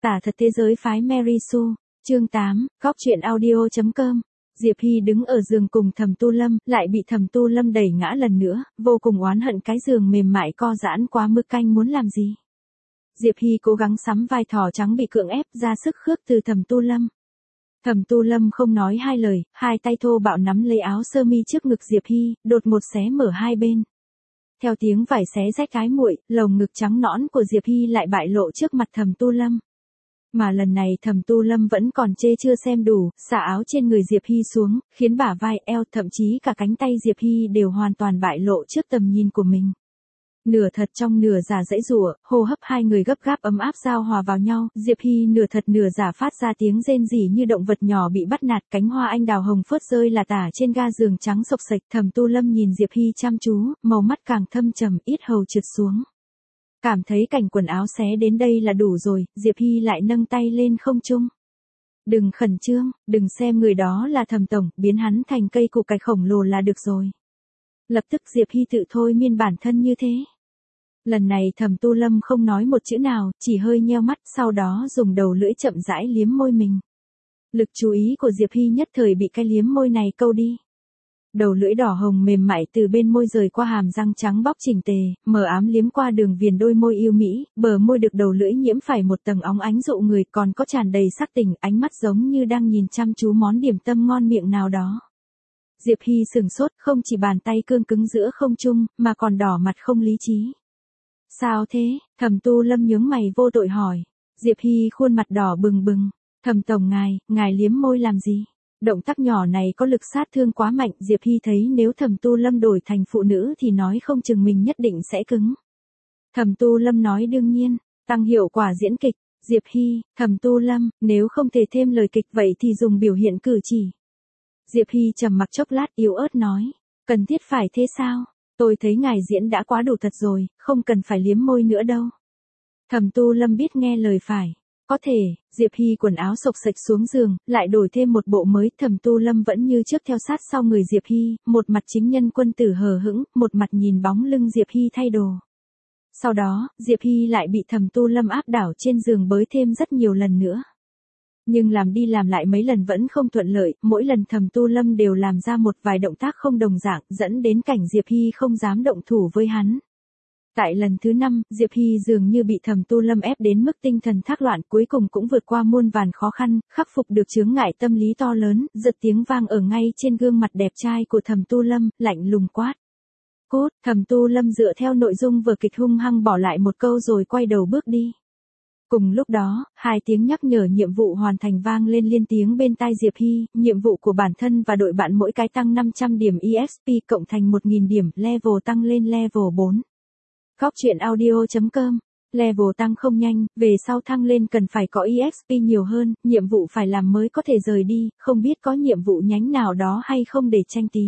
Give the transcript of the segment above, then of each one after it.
Tả thật thế giới phái Mary Sue, chương 8, góc truyện audio.com. Diệp Hy đứng ở giường cùng Thẩm Tu Lâm, lại bị Thẩm Tu Lâm đẩy ngã lần nữa, vô cùng oán hận cái giường mềm mại co giãn quá mức canh muốn làm gì. Diệp Hy cố gắng sắm vai thỏ trắng bị cưỡng ép ra sức khước từ Thẩm Tu Lâm. Thẩm Tu Lâm không nói hai lời, hai tay thô bạo nắm lấy áo sơ mi trước ngực Diệp Hy, đột một xé mở hai bên. Theo tiếng vải xé rách cái muội, lồng ngực trắng nõn của Diệp Hy lại bại lộ trước mặt Thẩm Tu Lâm. Mà lần này Thẩm Tu Lâm vẫn còn chê chưa xem đủ, xả áo trên người Diệp Hy xuống, khiến bả vai, eo, thậm chí cả cánh tay Diệp Hy đều hoàn toàn bại lộ trước tầm nhìn của mình. Nửa thật trong nửa giả dãy rủa, hô hấp hai người gấp gáp ấm áp giao hòa vào nhau, Diệp Hy nửa thật nửa giả phát ra tiếng rên rỉ như động vật nhỏ bị bắt nạt, cánh hoa anh đào hồng phớt rơi là tả trên ga giường trắng xộc xệch. Thẩm Tu Lâm nhìn Diệp Hy chăm chú, màu mắt càng thâm trầm, ít hầu trượt xuống. Cảm thấy cảnh quần áo xé đến đây là đủ rồi, Diệp Hy lại nâng tay lên không trung. Đừng khẩn trương, đừng xem người đó là Thẩm tổng, biến hắn thành cây củ cải khổng lồ là được rồi. Lập tức Diệp Hy tự thôi miên bản thân như thế. Lần này Thẩm Tu Lâm không nói một chữ nào, chỉ hơi nheo mắt, sau đó dùng đầu lưỡi chậm rãi liếm môi mình. Lực chú ý của Diệp Hy nhất thời bị cái liếm môi này câu đi. Đầu lưỡi đỏ hồng mềm mại từ bên môi rời qua hàm răng trắng bóc chỉnh tề, mờ ám liếm qua đường viền đôi môi yêu mỹ, bờ môi được đầu lưỡi nhiễm phải một tầng óng ánh dụ người, còn có tràn đầy sắc tình, ánh mắt giống như đang nhìn chăm chú món điểm tâm ngon miệng nào đó. Diệp Hy sừng sốt, không chỉ bàn tay cương cứng giữa không trung, mà còn đỏ mặt không lý trí. Sao thế? Thẩm Tu Lâm nhướng mày vô tội hỏi. Diệp Hy khuôn mặt đỏ bừng bừng. Thẩm tổng ngài liếm môi làm gì? Động tác nhỏ này có lực sát thương quá mạnh, Diệp Hy thấy nếu Thẩm Tu Lâm đổi thành phụ nữ thì nói không chừng mình nhất định sẽ cứng. Thẩm Tu Lâm nói đương nhiên, tăng hiệu quả diễn kịch. Diệp Hy, Thẩm Tu Lâm, nếu không thể thêm lời kịch vậy thì dùng biểu hiện cử chỉ. Diệp Hy trầm mặc chốc lát yếu ớt nói, cần thiết phải thế sao? Tôi thấy ngài diễn đã quá đủ thật rồi, không cần phải liếm môi nữa đâu. Thẩm Tu Lâm biết nghe lời phải. Có thể, Diệp Hy quần áo xộc xệch xuống giường, lại đổi thêm một bộ mới. Thẩm Tu Lâm vẫn như trước theo sát sau người Diệp Hy, một mặt chính nhân quân tử hờ hững, một mặt nhìn bóng lưng Diệp Hy thay đồ. Sau đó, Diệp Hy lại bị Thẩm Tu Lâm áp đảo trên giường bới thêm rất nhiều lần nữa. Nhưng làm đi làm lại mấy lần vẫn không thuận lợi, mỗi lần Thẩm Tu Lâm đều làm ra một vài động tác không đồng dạng, dẫn đến cảnh Diệp Hy không dám động thủ với hắn. Tại lần thứ 5, Diệp Hy dường như bị Thẩm Tu Lâm ép đến mức tinh thần thác loạn, cuối cùng cũng vượt qua muôn vàn khó khăn, khắc phục được chướng ngại tâm lý to lớn, giật tiếng vang ở ngay trên gương mặt đẹp trai của Thẩm Tu Lâm, lạnh lùng quát. Cút! Thẩm Tu Lâm dựa theo nội dung vở kịch hung hăng bỏ lại một câu rồi quay đầu bước đi. Cùng lúc đó, hai tiếng nhắc nhở nhiệm vụ hoàn thành vang lên liên tiếng bên tai Diệp Hy, nhiệm vụ của bản thân và đội bạn mỗi cái tăng 500 điểm EXP cộng thành 1.000 điểm, level tăng lên level 4. Góc truyện audio.com, level tăng không nhanh, về sau thăng lên cần phải có EXP nhiều hơn, nhiệm vụ phải làm mới có thể rời đi, không biết có nhiệm vụ nhánh nào đó hay không để tranh tí.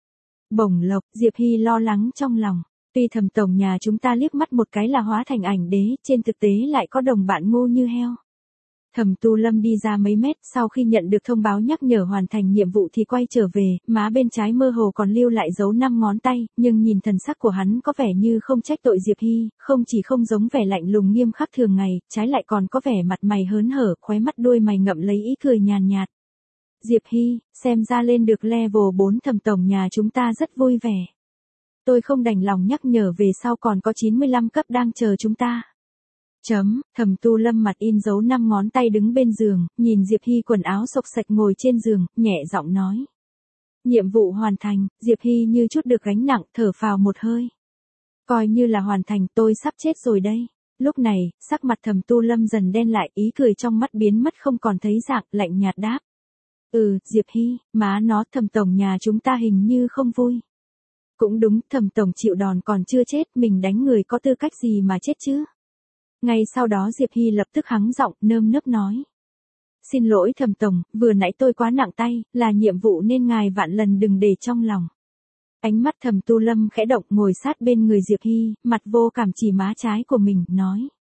Bổng lộc, Diệp Hy lo lắng trong lòng. Tuy Thẩm tổng nhà chúng ta liếc mắt một cái là hóa thành ảnh đế, trên thực tế lại có đồng bạn ngu như heo. Thẩm Tu Lâm đi ra mấy mét, sau khi nhận được thông báo nhắc nhở hoàn thành nhiệm vụ thì quay trở về, má bên trái mơ hồ còn lưu lại dấu 5 ngón tay, nhưng nhìn thần sắc của hắn có vẻ như không trách tội Diệp Hy, không chỉ không giống vẻ lạnh lùng nghiêm khắc thường ngày, trái lại còn có vẻ mặt mày hớn hở, khóe mắt đuôi mày ngậm lấy ý cười nhàn nhạt. Diệp Hy, xem ra lên được level 4 Thẩm tổng nhà chúng ta rất vui vẻ. Tôi không đành lòng nhắc nhở về sau còn có 95 cấp đang chờ chúng ta. Thẩm Tu Lâm mặt in dấu 5 ngón tay đứng bên giường, nhìn Diệp Hy quần áo xộc xệch ngồi trên giường, nhẹ giọng nói. Nhiệm vụ hoàn thành, Diệp Hy như chút được gánh nặng, thở phào một hơi. Coi như là hoàn thành, tôi sắp chết rồi đây. Lúc này, sắc mặt Thẩm Tu Lâm dần đen lại, ý cười trong mắt biến mất không còn thấy dạng, lạnh nhạt đáp. Diệp Hy, má nó, Thẩm tổng nhà chúng ta hình như không vui. Cũng đúng, Thẩm tổng chịu đòn còn chưa chết, mình đánh người có tư cách gì mà chết chứ? Ngay sau đó Diệp Hy lập tức hắng giọng, nơm nớp nói. Xin lỗi Thẩm tổng, vừa nãy tôi quá nặng tay, là nhiệm vụ nên ngài vạn lần đừng để trong lòng. Ánh mắt Thẩm Tu Lâm khẽ động, ngồi sát bên người Diệp Hy, mặt vô cảm chỉ má trái của mình, nói.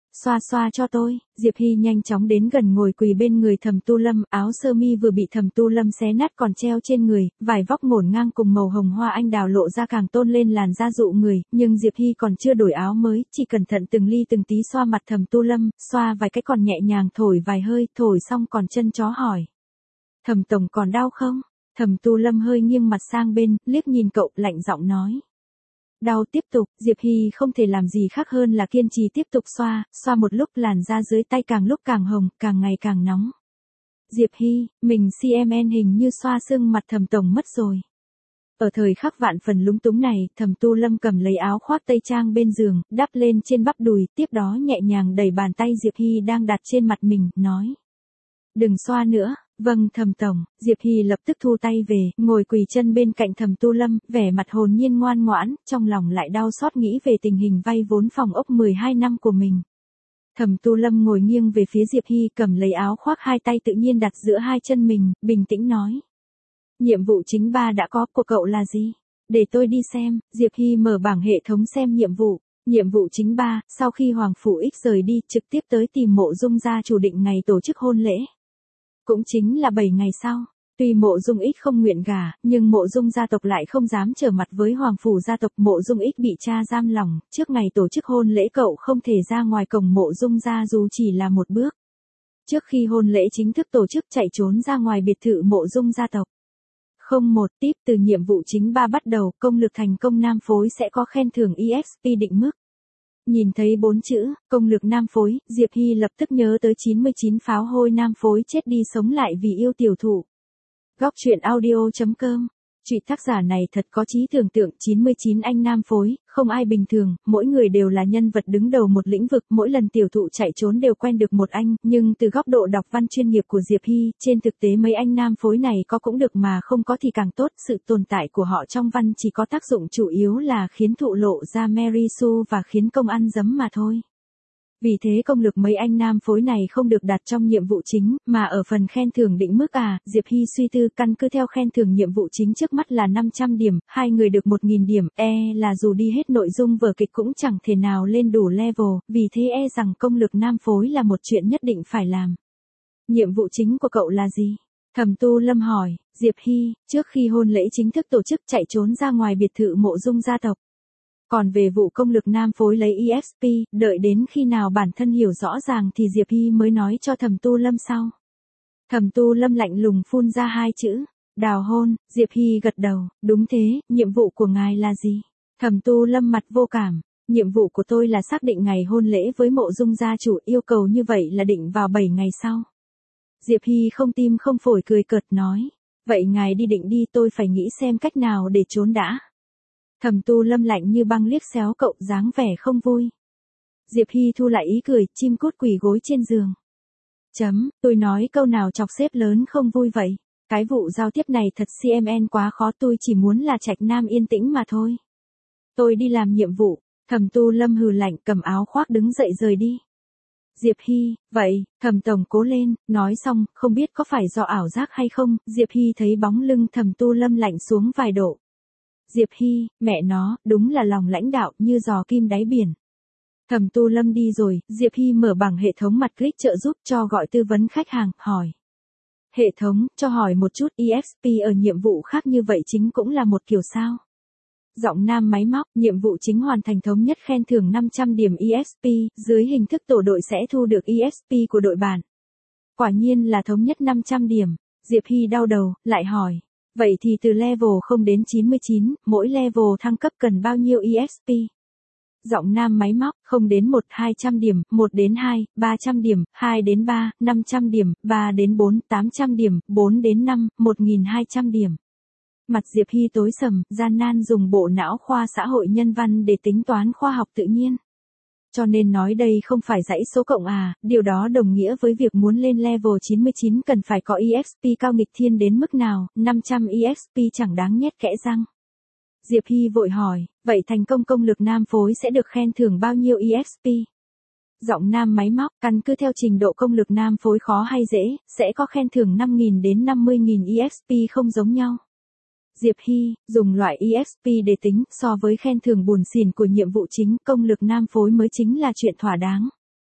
Xoa xoa cho tôi. Diệp Hy nhanh chóng đến gần ngồi quỳ bên người Thẩm Tu Lâm, áo sơ mi vừa bị Thẩm Tu Lâm xé nát còn treo trên người, vải vóc ngổn ngang cùng màu hồng hoa anh đào lộ ra càng tôn lên làn da dụ người, nhưng Diệp Hy còn chưa đổi áo mới, chỉ cẩn thận từng ly từng tí xoa mặt Thẩm Tu Lâm, xoa vài cái còn nhẹ nhàng thổi vài hơi, thổi xong còn chân chó hỏi. Thẩm tổng còn đau không? Thẩm Tu Lâm hơi nghiêng mặt sang bên, liếc nhìn cậu, lạnh giọng nói. Đau tiếp tục, Diệp Hy không thể làm gì khác hơn là kiên trì tiếp tục xoa một lúc làn da dưới tay càng lúc càng hồng, càng ngày càng nóng. Diệp Hy, mình CMN hình như xoa xương mặt Thẩm tổng mất rồi. Ở thời khắc vạn phần lúng túng này, Thẩm Tu Lâm cầm lấy áo khoác tây trang bên giường, đắp lên trên bắp đùi, tiếp đó nhẹ nhàng đẩy bàn tay Diệp Hy đang đặt trên mặt mình, nói. Đừng xoa nữa. Vâng Thẩm tổng. Diệp Hy lập tức thu tay về, ngồi quỳ chân bên cạnh Thẩm Tu Lâm, vẻ mặt hồn nhiên ngoan ngoãn, trong lòng lại đau xót nghĩ về tình hình vay vốn phòng ốc 12 năm của mình. Thẩm Tu Lâm ngồi nghiêng về phía Diệp Hy, cầm lấy áo khoác hai tay tự nhiên đặt giữa hai chân mình, bình tĩnh nói. Nhiệm vụ chính 3 đã có, của cậu là gì? Để tôi đi xem. Diệp Hy mở bảng hệ thống xem nhiệm vụ. Nhiệm vụ chính 3, sau khi Hoàng Phủ X rời đi, trực tiếp tới tìm Mộ Dung gia chủ định ngày tổ chức hôn lễ. Cũng chính là 7 ngày sau, tuy Mộ Dung X không nguyện gả, nhưng Mộ Dung gia tộc lại không dám trở mặt với Hoàng Phủ gia tộc. Mộ Dung X bị cha giam lỏng, trước ngày tổ chức hôn lễ cậu không thể ra ngoài cổng Mộ Dung gia dù chỉ là một bước. Trước khi hôn lễ chính thức tổ chức chạy trốn ra ngoài biệt thự Mộ Dung gia tộc. 01 tiếp từ nhiệm vụ chính 3 bắt đầu, công lực thành công nam phối sẽ có khen thưởng EXP định mức. Nhìn thấy 4 chữ, công lực nam phối, Diệp Hy lập tức nhớ tới 99 pháo hôi nam phối chết đi sống lại vì yêu tiểu thụ. Góc truyện audio.com. Chuyện tác giả này thật có trí tưởng tượng. 99 anh nam phối, không ai bình thường, mỗi người đều là nhân vật đứng đầu một lĩnh vực, mỗi lần tiểu thụ chạy trốn đều quen được một anh, nhưng từ góc độ đọc văn chuyên nghiệp của Diệp Hy, trên thực tế mấy anh nam phối này có cũng được mà không có thì càng tốt, sự tồn tại của họ trong văn chỉ có tác dụng chủ yếu là khiến thụ lộ ra Mary Sue và khiến công ăn dấm mà thôi. Vì thế công lực mấy anh nam phối này không được đặt trong nhiệm vụ chính, mà ở phần khen thưởng định mức Diệp Hy suy tư căn cứ theo khen thưởng nhiệm vụ chính trước mắt là 500 điểm, hai người được 1.000 điểm, là dù đi hết nội dung vở kịch cũng chẳng thể nào lên đủ level, vì thế rằng công lực nam phối là một chuyện nhất định phải làm. Nhiệm vụ chính của cậu là gì? Thẩm Tu Lâm hỏi. Diệp Hy, trước khi hôn lễ chính thức tổ chức chạy trốn ra ngoài biệt thự Mộ Dung gia tộc. Còn về vụ công lực nam phối lấy EXP, đợi đến khi nào bản thân hiểu rõ ràng thì Diệp Hy mới nói cho Thẩm Tu Lâm sau. Thẩm Tu Lâm lạnh lùng phun ra 2 chữ, đào hôn. Diệp Hy gật đầu, đúng thế, nhiệm vụ của ngài là gì? Thẩm Tu Lâm mặt vô cảm, nhiệm vụ của tôi là xác định ngày hôn lễ với Mộ Dung gia chủ, yêu cầu như vậy là định vào 7 ngày sau. Diệp Hy không tim không phổi cười cợt nói, vậy ngài đi định đi, tôi phải nghĩ xem cách nào để trốn đã. Thẩm Tu Lâm lạnh như băng liếc xéo cậu, dáng vẻ không vui. Diệp Hy thu lại ý cười, chim cút quỳ gối trên giường. Tôi nói câu nào chọc sếp lớn không vui vậy? Cái vụ giao tiếp này thật CMN quá khó, tôi chỉ muốn là Trạch Nam yên tĩnh mà thôi. Tôi đi làm nhiệm vụ. Thẩm Tu Lâm hừ lạnh, cầm áo khoác đứng dậy rời đi. Diệp Hy, vậy, Thẩm tổng cố lên. Nói xong, không biết có phải do ảo giác hay không, Diệp Hy thấy bóng lưng Thẩm Tu Lâm lạnh xuống vài độ. Diệp Hy, mẹ nó, đúng là lòng lãnh đạo như giò kim đáy biển. Thẩm Tu Lâm đi rồi, Diệp Hy mở bảng hệ thống mặt click trợ giúp cho gọi tư vấn khách hàng, hỏi. Hệ thống, cho hỏi một chút, EXP ở nhiệm vụ khác như vậy chính cũng là một kiểu sao? Giọng nam máy móc, nhiệm vụ chính hoàn thành thống nhất khen thưởng 500 điểm EXP, dưới hình thức tổ đội sẽ thu được EXP của đội bạn. Quả nhiên là thống nhất 500 điểm. Diệp Hy đau đầu, lại hỏi. Vậy thì từ level 0 đến 99, mỗi level thăng cấp cần bao nhiêu EXP? Giọng nam máy móc, 0 đến 1, 200 điểm, 1 đến 2, 300 điểm, 2 đến 3, 500 điểm, 3 đến 4, 800 điểm, 4 đến 5, 1200 điểm. Mặt Diệp Hy tối sầm, gian nan dùng bộ não khoa xã hội nhân văn để tính toán khoa học tự nhiên. Cho nên nói đây không phải dãy số cộng điều đó đồng nghĩa với việc muốn lên level 99 cần phải có EXP cao nghịch thiên đến mức nào, 500 EXP chẳng đáng nhét kẽ răng. Diệp Hy vội hỏi, vậy thành công công lực nam phối sẽ được khen thưởng bao nhiêu EXP? Giọng nam máy móc, căn cứ theo trình độ công lực nam phối khó hay dễ, sẽ có khen thưởng 5.000 đến 50.000 EXP không giống nhau. Diệp Hy, dùng loại EXP để tính, so với khen thưởng buồn xỉn của nhiệm vụ chính, công lực nam phối mới chính là chuyện thỏa đáng.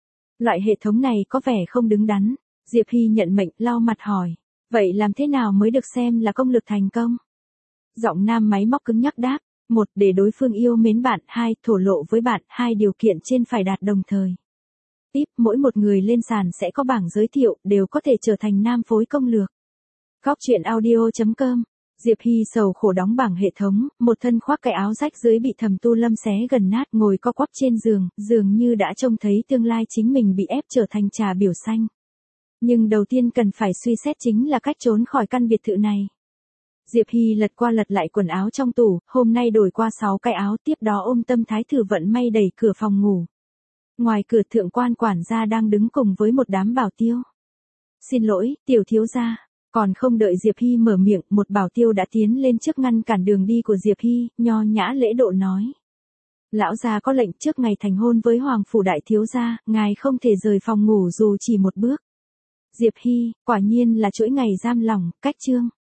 Loại hệ thống này có vẻ không đứng đắn. Diệp Hy nhận mệnh, lau mặt hỏi. Vậy làm thế nào mới được xem là công lực thành công? Giọng nam máy móc cứng nhắc đáp. 1. Để đối phương yêu mến bạn. 2. Thổ lộ với bạn. 2 điều kiện trên phải đạt đồng thời. Tiếp, mỗi một người lên sàn sẽ có bảng giới thiệu, đều có thể trở thành nam phối công lược. Góc truyện audio.com. Diệp Hy sầu khổ đóng bảng hệ thống, một thân khoác cái áo rách dưới bị Thẩm Tu Lâm xé gần nát, ngồi co quắp trên giường, dường như đã trông thấy tương lai chính mình bị ép trở thành trà biểu xanh. Nhưng đầu tiên cần phải suy xét chính là cách trốn khỏi căn biệt thự này. Diệp Hy lật qua lật lại quần áo trong tủ, hôm nay đổi qua 6 cái áo, tiếp đó ôm tâm thái thử vận may đẩy cửa phòng ngủ. Ngoài cửa thượng quan quản gia đang đứng cùng với một đám bảo tiêu. Xin lỗi, tiểu thiếu gia. Còn không đợi Diệp Hy mở miệng, một bảo tiêu đã tiến lên trước ngăn cản đường đi của Diệp Hy, nho nhã lễ độ nói. Lão gia có lệnh trước ngày thành hôn với Hoàng phủ đại thiếu gia, ngài không thể rời phòng ngủ dù chỉ một bước. Diệp Hy, quả nhiên là chuỗi ngày giam lòng, cách chương.